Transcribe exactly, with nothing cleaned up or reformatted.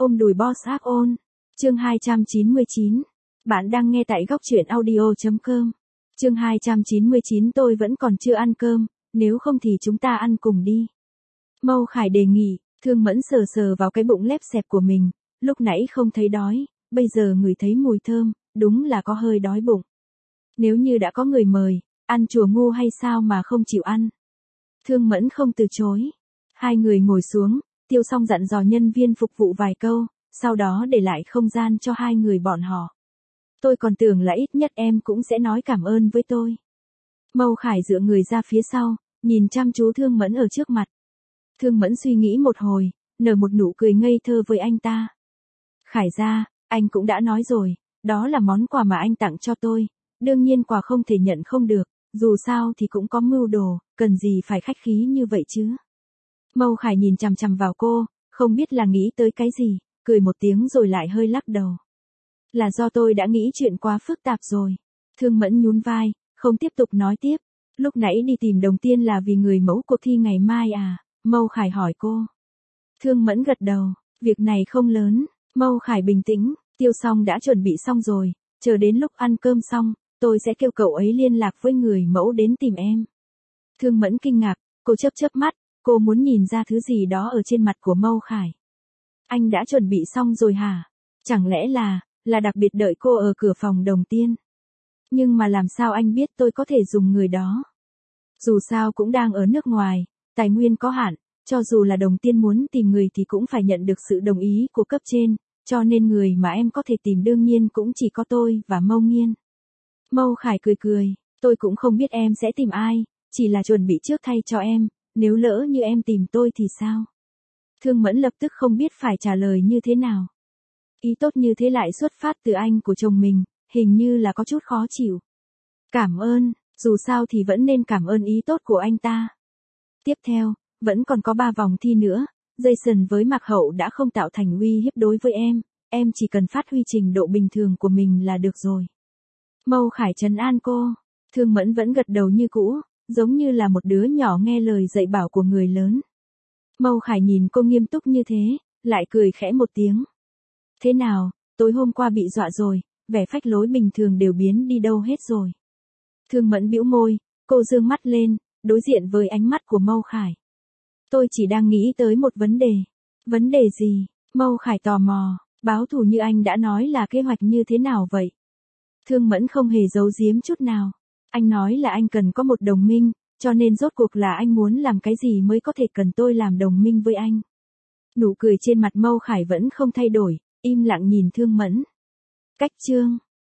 Ôm đùi boss áp ôn. Chương hai trăm chín mươi chín. Bạn đang nghe tại góc truyện audio chấm com. Chương hai trăm chín mươi chín tôi vẫn còn chưa ăn cơm, nếu không thì chúng ta ăn cùng đi. Mâu Khải đề nghị, Thương Mẫn sờ sờ vào cái bụng lép xẹp của mình, lúc nãy không thấy đói, bây giờ ngửi thấy mùi thơm, đúng là có hơi đói bụng. Nếu như đã có người mời, ăn chùa ngu hay sao mà không chịu ăn. Thương Mẫn không từ chối. Hai người ngồi xuống, Tiêu Song dặn dò nhân viên phục vụ vài câu, sau đó để lại không gian cho hai người bọn họ. Tôi còn tưởng là ít nhất em cũng sẽ nói cảm ơn với tôi. Mâu Khải dựa người ra phía sau, nhìn chăm chú Thương Mẫn ở trước mặt. Thương Mẫn suy nghĩ một hồi, nở một nụ cười ngây thơ với anh ta. Khải gia, anh cũng đã nói rồi, đó là món quà mà anh tặng cho tôi, đương nhiên quà không thể nhận không được, dù sao thì cũng có mưu đồ, cần gì phải khách khí như vậy chứ. Mâu Khải nhìn chằm chằm vào cô, không biết là nghĩ tới cái gì, cười một tiếng rồi lại hơi lắc đầu. Là do tôi đã nghĩ chuyện quá phức tạp rồi. Thương Mẫn nhún vai, không tiếp tục nói tiếp. Lúc nãy đi tìm Đồng Tiên là vì người mẫu cuộc thi ngày mai à? Mâu Khải hỏi cô. Thương Mẫn gật đầu, việc này không lớn. Mâu Khải bình tĩnh, Tiêu Song đã chuẩn bị xong rồi, chờ đến lúc ăn cơm xong, tôi sẽ kêu cậu ấy liên lạc với người mẫu đến tìm em. Thương Mẫn kinh ngạc, cô chớp chớp mắt, cô muốn nhìn ra thứ gì đó ở trên mặt của Mâu Khải. Anh đã chuẩn bị xong rồi hả? Chẳng lẽ là, là đặc biệt đợi cô ở cửa phòng Đồng Tiên? Nhưng mà làm sao anh biết tôi có thể dùng người đó? Dù sao cũng đang ở nước ngoài, tài nguyên có hạn, cho dù là Đồng Tiên muốn tìm người thì cũng phải nhận được sự đồng ý của cấp trên, cho nên người mà em có thể tìm đương nhiên cũng chỉ có tôi và Mâu Nghiên. Mâu Khải cười cười, tôi cũng không biết em sẽ tìm ai, chỉ là chuẩn bị trước thay cho em, nếu lỡ như em tìm tôi thì sao? Thương Mẫn lập tức không biết phải trả lời như thế nào. Ý tốt như thế lại xuất phát từ anh của chồng mình, hình như là có chút khó chịu. Cảm ơn, dù sao thì vẫn nên cảm ơn ý tốt của anh ta. Tiếp theo, vẫn còn có ba vòng thi nữa, Jason với Mạc Hậu đã không tạo thành uy hiếp đối với em, em chỉ cần phát huy trình độ bình thường của mình là được rồi. Mâu Khải trấn an cô, Thương Mẫn vẫn gật đầu như cũ, giống như là một đứa nhỏ nghe lời dạy bảo của người lớn. Mâu Khải nhìn cô nghiêm túc như thế, lại cười khẽ một tiếng. Thế nào, tối hôm qua bị dọa rồi, vẻ phách lối bình thường đều biến đi đâu hết rồi. Thương Mẫn bĩu môi, cô dương mắt lên, đối diện với ánh mắt của Mâu Khải. Tôi chỉ đang nghĩ tới một vấn đề. Vấn đề gì? Mâu Khải tò mò, báo thù như anh đã nói là kế hoạch như thế nào vậy? Thương Mẫn không hề giấu giếm chút nào. Anh nói là anh cần có một đồng minh, cho nên rốt cuộc là anh muốn làm cái gì mới có thể cần tôi làm đồng minh với anh. Nụ cười trên mặt Mâu Khải vẫn không thay đổi, im lặng nhìn Thương Mẫn. Cách chương